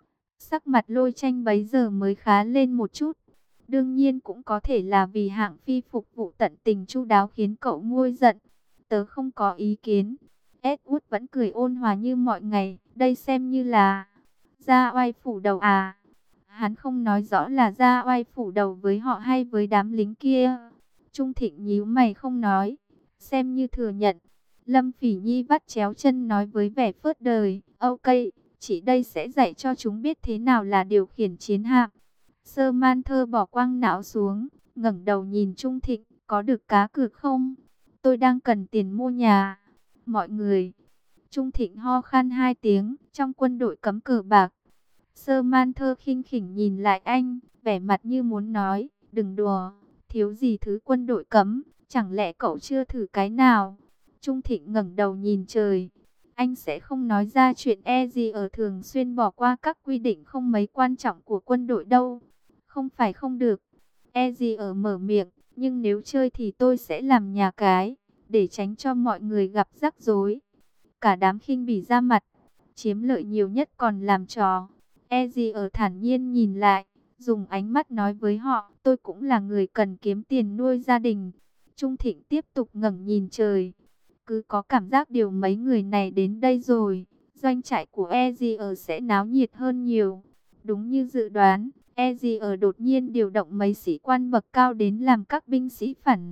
Sắc mặt Lôi Tranh bấy giờ mới khá lên một chút. Đương nhiên cũng có thể là vì Hạng Phi phục vụ tận tình chu đáo khiến cậu nguôi giận. Tớ không có ý kiến. Edward vẫn cười ôn hòa như mọi ngày. Đây xem như là ra oai phủ đầu à. Hắn không nói rõ là ra oai phủ đầu với họ hay với đám lính kia. Trung Thịnh nhíu mày không nói. Xem như thừa nhận. Lâm Phỉ Nhi vắt chéo chân nói với vẻ phớt đời. Ok, chỉ đây sẽ dạy cho chúng biết thế nào là điều khiển chiến hạm. Sơ Man Thơ bỏ quang não xuống, ngẩng đầu nhìn Trung Thịnh, có được cá cược không? Tôi đang cần tiền mua nhà. Mọi người. Trung Thịnh ho khan 2 tiếng, trong quân đội cấm cờ bạc. Sơ Man Thơ khinh khỉnh nhìn lại anh, vẻ mặt như muốn nói, đừng đùa, thiếu gì thứ quân đội cấm, chẳng lẽ cậu chưa thử cái nào? Trung Thịnh ngẩng đầu nhìn trời. Anh sẽ không nói ra chuyện gì ở thường xuyên bỏ qua các quy định không mấy quan trọng của quân đội đâu. Không phải không được. Gì ở mở miệng, nhưng nếu chơi thì tôi sẽ làm nhà cái, để tránh cho mọi người gặp rắc rối. Cả đám khinh bỉ ra mặt, chiếm lợi nhiều nhất còn làm trò. Gì ở thản nhiên nhìn lại, dùng ánh mắt nói với họ, tôi cũng là người cần kiếm tiền nuôi gia đình. Trung Thịnh tiếp tục ngẩng nhìn trời. Cứ có cảm giác điều mấy người này đến đây rồi, doanh trại của gì ở sẽ náo nhiệt hơn nhiều. Đúng như dự đoán. Gì ở đột nhiên điều động mấy sĩ quan bậc cao đến làm các binh sĩ phản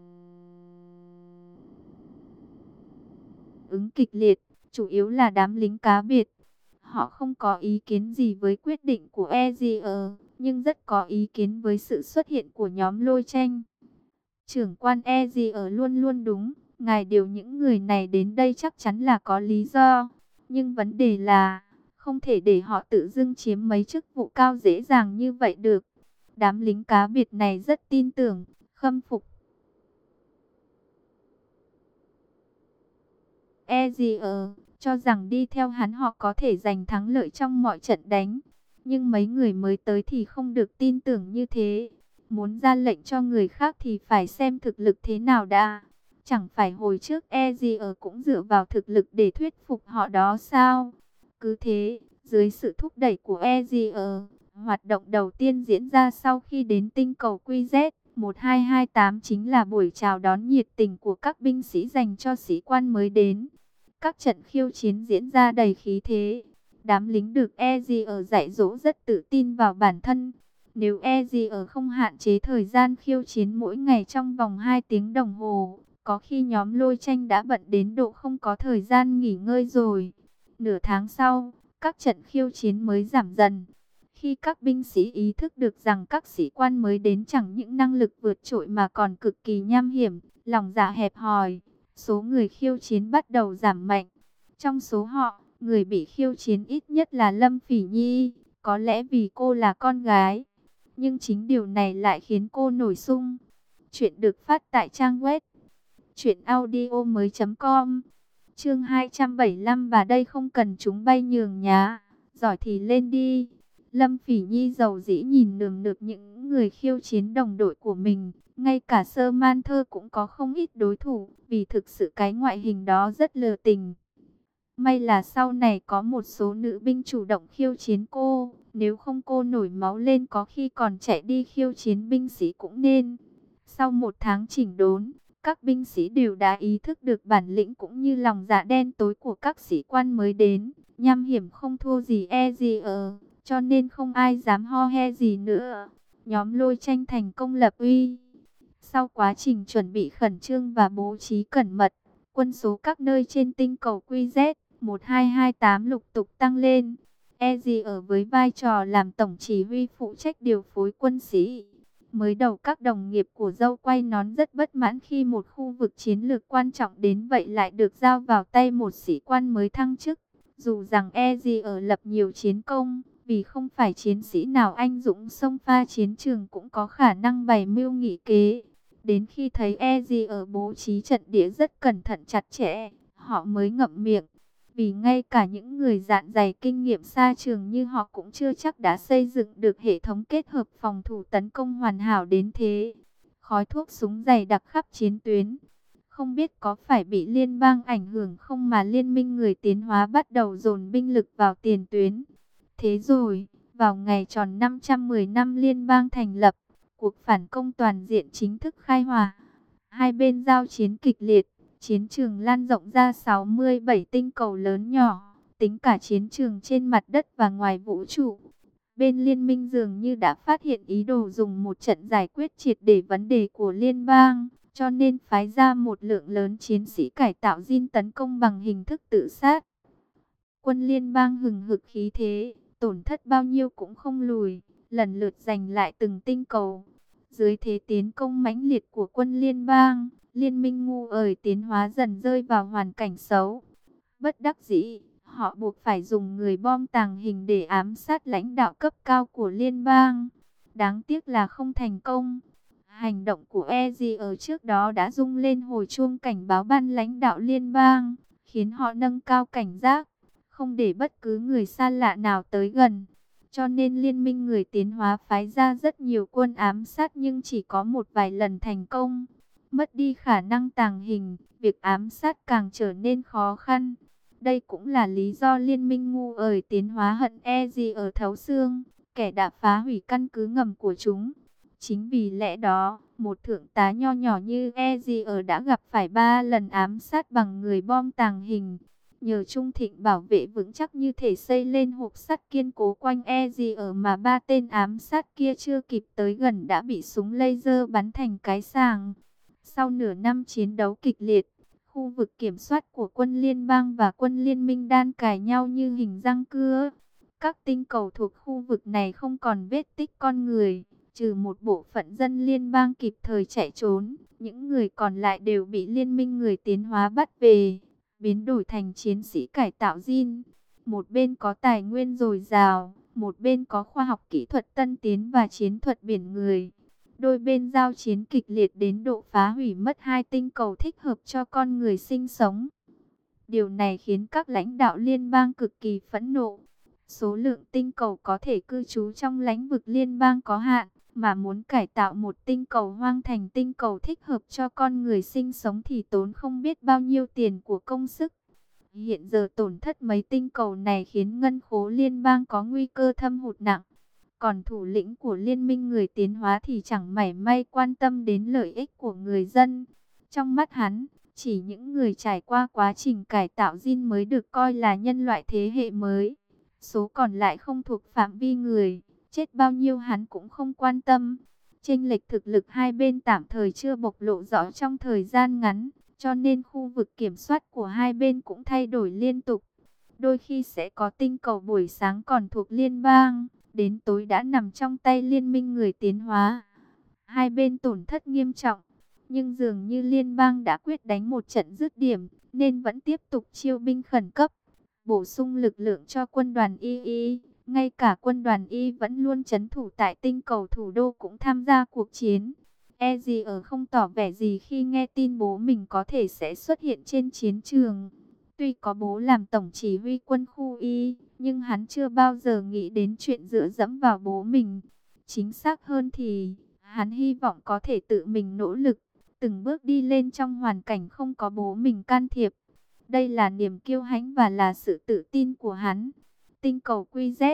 ứng kịch liệt, chủ yếu là đám lính cá biệt. Họ không có ý kiến gì với quyết định của gì ở, nhưng rất có ý kiến với sự xuất hiện của nhóm Lôi Tranh. Trưởng quan gì ở luôn luôn đúng, ngài điều những người này đến đây chắc chắn là có lý do. Nhưng vấn đề là không thể để họ tự dưng chiếm mấy chức vụ cao dễ dàng như vậy được. Đám lính cá biệt này rất tin tưởng, khâm phục gì ở, cho rằng đi theo hắn họ có thể giành thắng lợi trong mọi trận đánh. Nhưng mấy người mới tới thì không được tin tưởng như thế. Muốn ra lệnh cho người khác thì phải xem thực lực thế nào đã. Chẳng phải hồi trước Ezier cũng dựa vào thực lực để thuyết phục họ đó sao? Cứ thế, dưới sự thúc đẩy của Ezier, hoạt động đầu tiên diễn ra sau khi đến tinh cầu QZ1228 chính là buổi chào đón nhiệt tình của các binh sĩ dành cho sĩ quan mới đến. Các trận khiêu chiến diễn ra đầy khí thế. Đám lính được Ezier dạy dỗ rất tự tin vào bản thân. Nếu Ezier không hạn chế thời gian khiêu chiến mỗi ngày trong vòng 2 tiếng đồng hồ, có khi nhóm Lôi Tranh đã bận đến độ không có thời gian nghỉ ngơi rồi. Nửa tháng sau, các trận khiêu chiến mới giảm dần. Khi các binh sĩ ý thức được rằng các sĩ quan mới đến chẳng những năng lực vượt trội mà còn cực kỳ nham hiểm, lòng dạ hẹp hòi, số người khiêu chiến bắt đầu giảm mạnh. Trong số họ, người bị khiêu chiến ít nhất là Lâm Phỉ Nhi, có lẽ vì cô là con gái. Nhưng chính điều này lại khiến cô nổi sung. Chuyện được phát tại trang web truyệnaudiomoi.com. Chương 275 và đây không cần chúng bay nhường nhá, giỏi thì lên đi. Lâm Phỉ Nhi dầu dĩ nhìn nườm nượp những người khiêu chiến đồng đội của mình, ngay cả Sơ Man Thơ cũng có không ít đối thủ, vì thực sự cái ngoại hình đó rất lừa tình. May là sau này có một số nữ binh chủ động khiêu chiến cô, nếu không cô nổi máu lên có khi còn chạy đi khiêu chiến binh sĩ cũng nên. Sau 1 tháng chỉnh đốn, các binh sĩ đều đã ý thức được bản lĩnh cũng như lòng dạ đen tối của các sĩ quan mới đến, nham hiểm không thua gì Ezier, cho nên không ai dám ho he gì nữa. Nhóm Lôi Tranh thành công lập uy. Sau quá trình chuẩn bị khẩn trương và bố trí cẩn mật, quân số các nơi trên tinh cầu QZ1228 lục tục tăng lên. Ezier với vai trò làm tổng chỉ huy phụ trách điều phối quân sĩ. Mới đầu các đồng nghiệp của dâu quay nón rất bất mãn khi một khu vực chiến lược quan trọng đến vậy lại được giao vào tay một sĩ quan mới thăng chức. Dù rằng Ezier lập nhiều chiến công, vì không phải chiến sĩ nào anh dũng xông pha chiến trường cũng có khả năng bày mưu nghị kế. Đến khi thấy Ezier bố trí trận địa rất cẩn thận chặt chẽ, họ mới ngậm miệng. Vì ngay cả những người dạn dày kinh nghiệm xa trường như họ cũng chưa chắc đã xây dựng được hệ thống kết hợp phòng thủ tấn công hoàn hảo đến thế. Khói thuốc súng dày đặc khắp chiến tuyến. Không biết có phải bị liên bang ảnh hưởng không mà liên minh người tiến hóa bắt đầu dồn binh lực vào tiền tuyến. Thế rồi, vào ngày tròn 510 năm liên bang thành lập, cuộc phản công toàn diện chính thức khai hỏa. Hai bên giao chiến kịch liệt. Chiến trường lan rộng ra 67 tinh cầu lớn nhỏ, tính cả chiến trường trên mặt đất và ngoài vũ trụ. Bên liên minh dường như đã phát hiện ý đồ dùng một trận giải quyết triệt để vấn đề của liên bang, cho nên phái ra một lượng lớn chiến sĩ cải tạo gene tấn công bằng hình thức tự sát. Quân liên bang hừng hực khí thế, tổn thất bao nhiêu cũng không lùi, lần lượt giành lại từng tinh cầu. Dưới thế tiến công mãnh liệt của quân liên bang, liên minh ngu ời tiến hóa dần rơi vào hoàn cảnh xấu. Bất đắc dĩ, họ buộc phải dùng người bom tàng hình để ám sát lãnh đạo cấp cao của liên bang. Đáng tiếc là không thành công. Hành động của Ezier trước đó đã rung lên hồi chuông cảnh báo ban lãnh đạo liên bang, khiến họ nâng cao cảnh giác, không để bất cứ người xa lạ nào tới gần. Cho nên liên minh người tiến hóa phái ra rất nhiều quân ám sát nhưng chỉ có một vài lần thành công. Mất đi khả năng tàng hình, việc ám sát càng trở nên khó khăn. Đây cũng là lý do liên minh ngu ời tiến hóa hận Ezier thấu xương, kẻ đã phá hủy căn cứ ngầm của chúng. Chính vì lẽ đó, một thượng tá nho nhỏ như Ezier đã gặp phải 3 lần ám sát bằng người bom tàng hình. Nhờ trung thịnh bảo vệ vững chắc như thể xây lên hộp sắt kiên cố quanh Ezier mà 3 tên ám sát kia chưa kịp tới gần đã bị súng laser bắn thành cái sàng. Sau nửa năm chiến đấu kịch liệt, khu vực kiểm soát của quân liên bang và quân liên minh đan cài nhau như hình răng cưa. Các tinh cầu thuộc khu vực này không còn vết tích con người, trừ một bộ phận dân liên bang kịp thời chạy trốn. Những người còn lại đều bị liên minh người tiến hóa bắt về, biến đổi thành chiến sĩ cải tạo gene. Một bên có tài nguyên dồi dào, một bên có khoa học kỹ thuật tân tiến và chiến thuật biển người. Đôi bên giao chiến kịch liệt đến độ phá hủy mất 2 tinh cầu thích hợp cho con người sinh sống. Điều này khiến các lãnh đạo liên bang cực kỳ phẫn nộ. Số lượng tinh cầu có thể cư trú trong lãnh vực liên bang có hạn, mà muốn cải tạo một tinh cầu hoang thành tinh cầu thích hợp cho con người sinh sống thì tốn không biết bao nhiêu tiền của công sức. Hiện giờ tổn thất mấy tinh cầu này khiến ngân khố liên bang có nguy cơ thâm hụt nặng. Còn thủ lĩnh của liên minh người tiến hóa thì chẳng mảy may quan tâm đến lợi ích của người dân. Trong mắt hắn, chỉ những người trải qua quá trình cải tạo gene mới được coi là nhân loại thế hệ mới. Số còn lại không thuộc phạm vi người, chết bao nhiêu hắn cũng không quan tâm. Chênh lệch thực lực hai bên tạm thời chưa bộc lộ rõ trong thời gian ngắn, cho nên khu vực kiểm soát của hai bên cũng thay đổi liên tục. Đôi khi sẽ có tinh cầu buổi sáng còn thuộc liên bang, đến tối đã nằm trong tay liên minh người tiến hóa. Hai bên tổn thất nghiêm trọng, nhưng dường như liên bang đã quyết đánh một trận dứt điểm, nên vẫn tiếp tục chiêu binh khẩn cấp, bổ sung lực lượng cho quân đoàn Y. Ngay cả quân đoàn Y vẫn luôn trấn thủ tại tinh cầu thủ đô cũng tham gia cuộc chiến. Ezier không tỏ vẻ gì khi nghe tin bố mình có thể sẽ xuất hiện trên chiến trường. Tuy có bố làm tổng chỉ huy quân khu Y, nhưng hắn chưa bao giờ nghĩ đến chuyện dựa dẫm vào bố mình. Chính xác hơn thì, hắn hy vọng có thể tự mình nỗ lực, từng bước đi lên trong hoàn cảnh không có bố mình can thiệp. Đây là niềm kiêu hãnh và là sự tự tin của hắn. Tinh cầu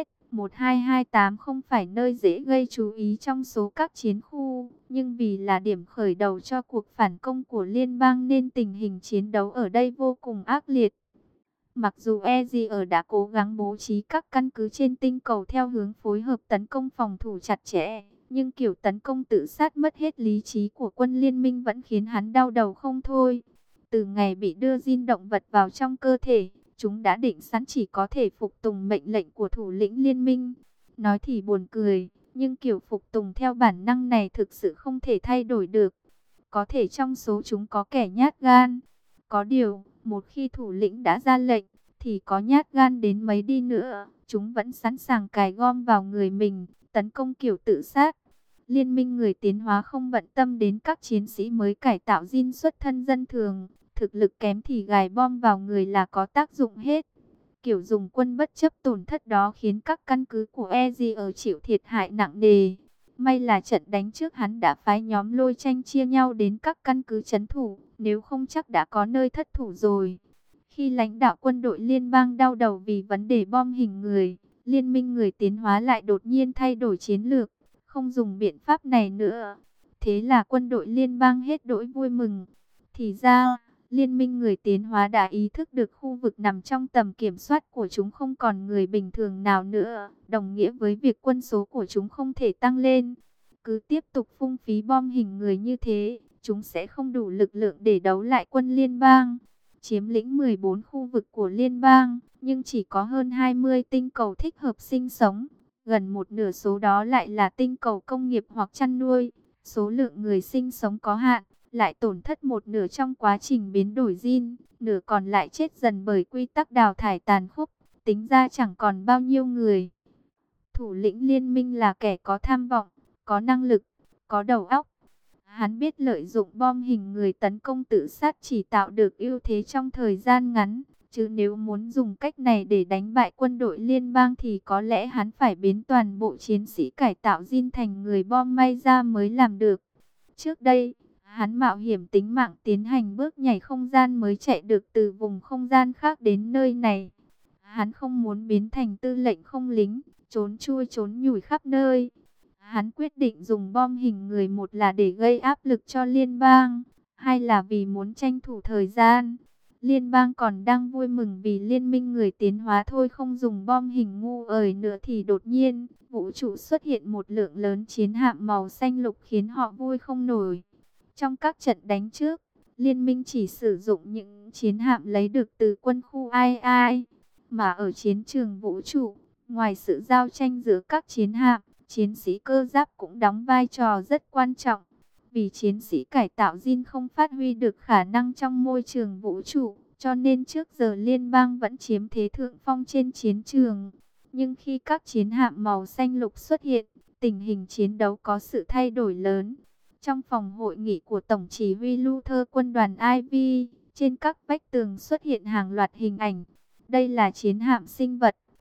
QZ1228 không phải nơi dễ gây chú ý trong số các chiến khu, nhưng vì là điểm khởi đầu cho cuộc phản công của liên bang nên tình hình chiến đấu ở đây vô cùng ác liệt. Mặc dù Ezier đã cố gắng bố trí các căn cứ trên tinh cầu theo hướng phối hợp tấn công phòng thủ chặt chẽ, nhưng kiểu tấn công tự sát mất hết lý trí của quân liên minh vẫn khiến hắn đau đầu không thôi. Từ ngày bị đưa gene động vật vào trong cơ thể, chúng đã định sẵn chỉ có thể phục tùng mệnh lệnh của thủ lĩnh liên minh. Nói thì buồn cười, nhưng kiểu phục tùng theo bản năng này thực sự không thể thay đổi được. Có thể trong số chúng có kẻ nhát gan. Có điều, một khi thủ lĩnh đã ra lệnh, thì có nhát gan đến mấy đi nữa, chúng vẫn sẵn sàng cài gom vào người mình, tấn công kiểu tự sát. Liên minh người tiến hóa không bận tâm đến các chiến sĩ mới cải tạo gene xuất thân dân thường. Thực lực kém thì gài bom vào người là có tác dụng hết. Kiểu dùng quân bất chấp tổn thất đó khiến các căn cứ của Ezier chịu thiệt hại nặng nề. May là trận đánh trước hắn đã phái nhóm Lôi Tranh chia nhau đến các căn cứ trấn thủ, nếu không chắc đã có nơi thất thủ rồi. Khi lãnh đạo quân đội liên bang đau đầu vì vấn đề bom hình người, liên minh người tiến hóa lại đột nhiên thay đổi chiến lược, không dùng biện pháp này nữa. Thế là quân đội liên bang hết đỗi vui mừng. Thì ra, liên minh người tiến hóa đã ý thức được khu vực nằm trong tầm kiểm soát của chúng không còn người bình thường nào nữa, đồng nghĩa với việc quân số của chúng không thể tăng lên. Cứ tiếp tục phung phí bom hình người như thế, chúng sẽ không đủ lực lượng để đấu lại quân liên bang. Chiếm lĩnh 14 khu vực của liên bang, nhưng chỉ có hơn 20 tinh cầu thích hợp sinh sống. Gần một nửa số đó lại là tinh cầu công nghiệp hoặc chăn nuôi. Số lượng người sinh sống có hạn, lại tổn thất một nửa trong quá trình biến đổi gene, nửa còn lại chết dần bởi quy tắc đào thải tàn khốc, tính ra chẳng còn bao nhiêu người. Thủ lĩnh liên minh là kẻ có tham vọng, có năng lực, có đầu óc. Hắn biết lợi dụng bom hình người tấn công tự sát chỉ tạo được ưu thế trong thời gian ngắn, chứ nếu muốn dùng cách này để đánh bại quân đội liên bang thì có lẽ hắn phải biến toàn bộ chiến sĩ cải tạo gene thành người bom may ra mới làm được. Trước đây, hắn mạo hiểm tính mạng tiến hành bước nhảy không gian mới chạy được từ vùng không gian khác đến nơi này. Hắn không muốn biến thành tư lệnh không lính, trốn chui trốn nhủi khắp nơi. Hắn quyết định dùng bom hình người, một là để gây áp lực cho liên bang, hai là vì muốn tranh thủ thời gian. Liên bang còn đang vui mừng vì liên minh người tiến hóa thôi không dùng bom hình ngu ời nữa thì đột nhiên, vũ trụ xuất hiện một lượng lớn chiến hạm màu xanh lục khiến họ vui không nổi. Trong các trận đánh trước, liên minh chỉ sử dụng những chiến hạm lấy được từ quân khu II, mà ở chiến trường vũ trụ, ngoài sự giao tranh giữa các chiến hạm, chiến sĩ cơ giáp cũng đóng vai trò rất quan trọng. Vì chiến sĩ cải tạo gene không phát huy được khả năng trong môi trường vũ trụ, cho nên trước giờ liên bang vẫn chiếm thế thượng phong trên chiến trường. Nhưng khi các chiến hạm màu xanh lục xuất hiện, tình hình chiến đấu có sự thay đổi lớn. Trong phòng hội nghị của Tổng chỉ huy Luther quân đoàn IV, trên các vách tường xuất hiện hàng loạt hình ảnh. Đây là chiến hạm sinh vật,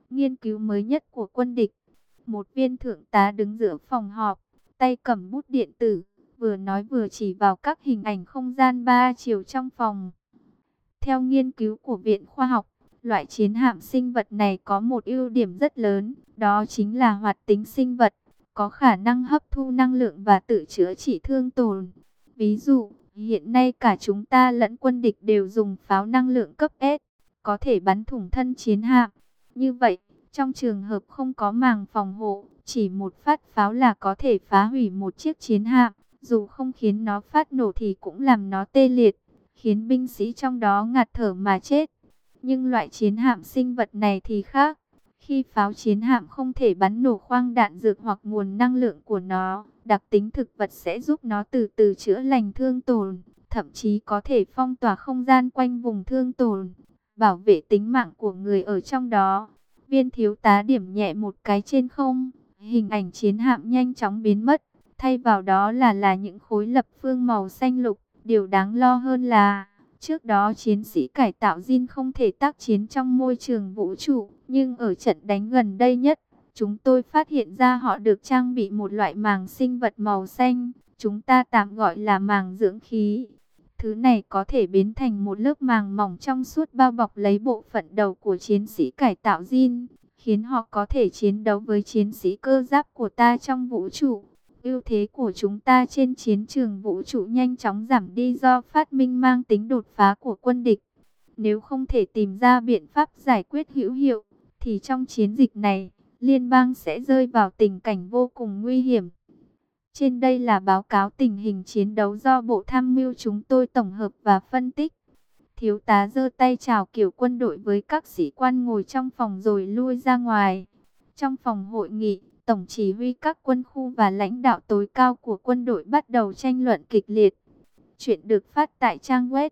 nghiên cứu mới nhất của quân địch. Một viên thượng tá đứng giữa phòng họp, tay cầm bút điện tử, vừa nói vừa chỉ vào các hình ảnh không gian 3 chiều trong phòng. Theo nghiên cứu của Viện Khoa học, loại chiến hạm sinh vật này có một ưu điểm rất lớn, đó chính là hoạt tính sinh vật, có khả năng hấp thu năng lượng và tự chữa trị thương tổn. Ví dụ, hiện nay cả chúng ta lẫn quân địch đều dùng pháo năng lượng cấp S, có thể bắn thủng thân chiến hạm. Như vậy, trong trường hợp không có màng phòng hộ, chỉ một phát pháo là có thể phá hủy một chiếc chiến hạm, dù không khiến nó phát nổ thì cũng làm nó tê liệt, khiến binh sĩ trong đó ngạt thở mà chết. Nhưng loại chiến hạm sinh vật này thì khác. Khi pháo chiến hạm không thể bắn nổ khoang đạn dược hoặc nguồn năng lượng của nó, đặc tính thực vật sẽ giúp nó từ từ chữa lành thương tổn, thậm chí có thể phong tỏa không gian quanh vùng thương tổn, bảo vệ tính mạng của người ở trong đó. Viên thiếu tá điểm nhẹ một cái trên không, hình ảnh chiến hạm nhanh chóng biến mất, thay vào đó là những khối lập phương màu xanh lục. Điều đáng lo hơn là, trước đó chiến sĩ cải tạo Jin không thể tác chiến trong môi trường vũ trụ, nhưng ở trận đánh gần đây nhất, chúng tôi phát hiện ra họ được trang bị một loại màng sinh vật màu xanh, chúng ta tạm gọi là màng dưỡng khí. Thứ này có thể biến thành một lớp màng mỏng trong suốt bao bọc lấy bộ phận đầu của chiến sĩ cải tạo Jin, khiến họ có thể chiến đấu với chiến sĩ cơ giáp của ta trong vũ trụ. Ưu thế của chúng ta trên chiến trường vũ trụ nhanh chóng giảm đi do phát minh mang tính đột phá của quân địch. Nếu không thể tìm ra biện pháp giải quyết hữu hiệu, thì trong chiến dịch này, liên bang sẽ rơi vào tình cảnh vô cùng nguy hiểm. Trên đây là báo cáo tình hình chiến đấu do Bộ Tham mưu chúng tôi tổng hợp và phân tích. Thiếu tá giơ tay chào kiểu quân đội với các sĩ quan ngồi trong phòng rồi lui ra ngoài. Trong phòng hội nghị, Tổng chỉ huy các quân khu và lãnh đạo tối cao của quân đội bắt đầu tranh luận kịch liệt. Chuyện được phát tại trang web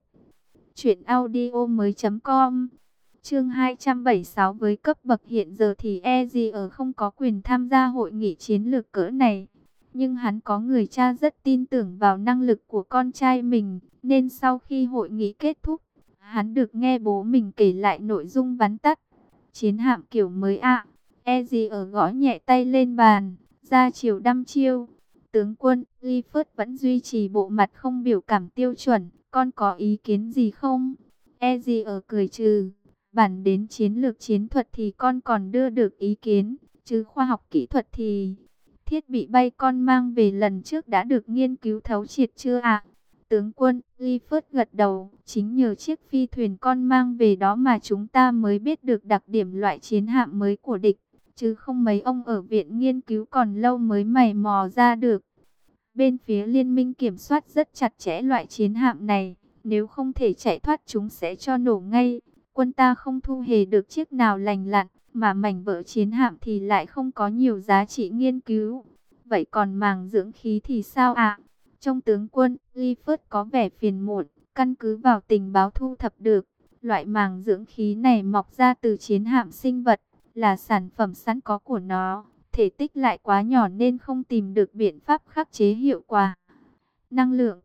truyệnaudiomoi.com. Chương 276. Với cấp bậc hiện giờ thì EZR không có quyền tham gia hội nghị chiến lược cỡ này. Nhưng hắn có người cha rất tin tưởng vào năng lực của con trai mình, nên sau khi hội nghị kết thúc, hắn được nghe bố mình kể lại nội dung vắn tắt. Chiến hạm kiểu mới ạ. EZR gõ nhẹ tay lên bàn, ra chiều đăm chiêu. Tướng quân Clifford vẫn duy trì bộ mặt không biểu cảm tiêu chuẩn, con có ý kiến gì không? EZR cười trừ, bản đến chiến lược chiến thuật thì con còn đưa được ý kiến, chứ khoa học kỹ thuật thì... Thiết bị bay con mang về lần trước đã được nghiên cứu thấu triệt chưa ạ? Tướng quân Clifford gật đầu, chính nhờ chiếc phi thuyền con mang về đó mà chúng ta mới biết được đặc điểm loại chiến hạm mới của địch, chứ không mấy ông ở viện nghiên cứu còn lâu mới mày mò ra được. Bên phía liên minh kiểm soát rất chặt chẽ loại chiến hạm này, nếu không thể chạy thoát chúng sẽ cho nổ ngay. Quân ta không thu hề được chiếc nào lành lặn, mà mảnh vỡ chiến hạm thì lại không có nhiều giá trị nghiên cứu. Vậy còn màng dưỡng khí thì sao ạ? Trong tướng quân Clifford có vẻ phiền muộn, căn cứ vào tình báo thu thập được, loại màng dưỡng khí này mọc ra từ chiến hạm sinh vật, là sản phẩm sẵn có của nó, thể tích lại quá nhỏ nên không tìm được biện pháp khắc chế hiệu quả. Năng lượng,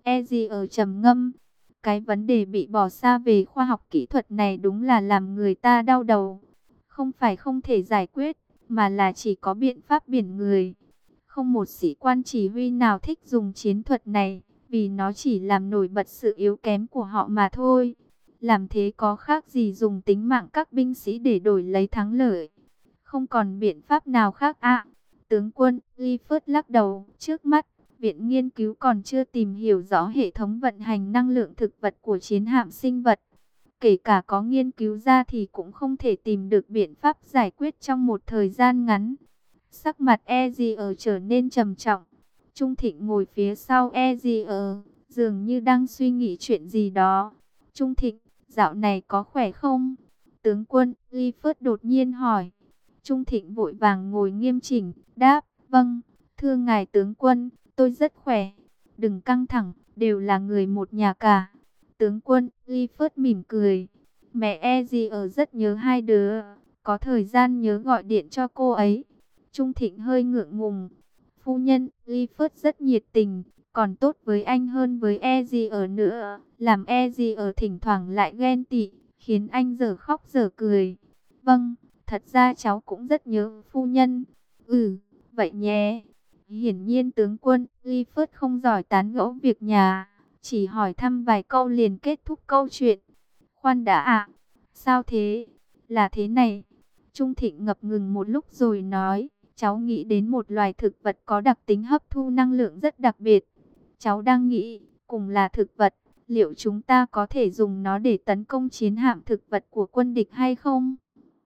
EZR trầm ngâm, cái vấn đề bị bỏ xa về khoa học kỹ thuật này đúng là làm người ta đau đầu. Không phải không thể giải quyết, mà là chỉ có biện pháp biển người. Không một sĩ quan chỉ huy nào thích dùng chiến thuật này, vì nó chỉ làm nổi bật sự yếu kém của họ mà thôi. Làm thế có khác gì dùng tính mạng các binh sĩ để đổi lấy thắng lợi. Không còn biện pháp nào khác ạ. Tướng quân Clifford lắc đầu, trước mắt, viện nghiên cứu còn chưa tìm hiểu rõ hệ thống vận hành năng lượng thực vật của chiến hạm sinh vật. Kể cả có nghiên cứu ra thì cũng không thể tìm được biện pháp giải quyết trong một thời gian ngắn. Sắc mặt EZR trở nên trầm trọng. Trung Thịnh ngồi phía sau EZR, dường như đang suy nghĩ chuyện gì đó. Trung Thịnh, dạo này có khỏe không? Tướng quân Clifford đột nhiên hỏi. Trung Thịnh vội vàng ngồi nghiêm chỉnh, đáp, vâng, thưa ngài tướng quân, tôi rất khỏe. Đừng căng thẳng, đều là người một nhà cả. Tướng quân Clifford mỉm cười. Mẹ EZR rất nhớ hai đứa, có thời gian nhớ gọi điện cho cô ấy. Trung Thịnh hơi ngượng ngùng. Phu nhân Clifford rất nhiệt tình, còn tốt với anh hơn với EZR nữa, làm EZR thỉnh thoảng lại ghen tị, khiến anh giờ khóc giờ cười. Vâng, thật ra cháu cũng rất nhớ phu nhân. Ừ, vậy nhé. Hiển nhiên tướng quân Clifford không giỏi tán gẫu việc nhà, chỉ hỏi thăm vài câu liền kết thúc câu chuyện. Khoan đã ạ, sao thế? Là thế này. Trung Thịnh ngập ngừng một lúc rồi nói, cháu nghĩ đến một loài thực vật có đặc tính hấp thu năng lượng rất đặc biệt. Cháu đang nghĩ, cùng là thực vật, liệu chúng ta có thể dùng nó để tấn công chiến hạm thực vật của quân địch hay không?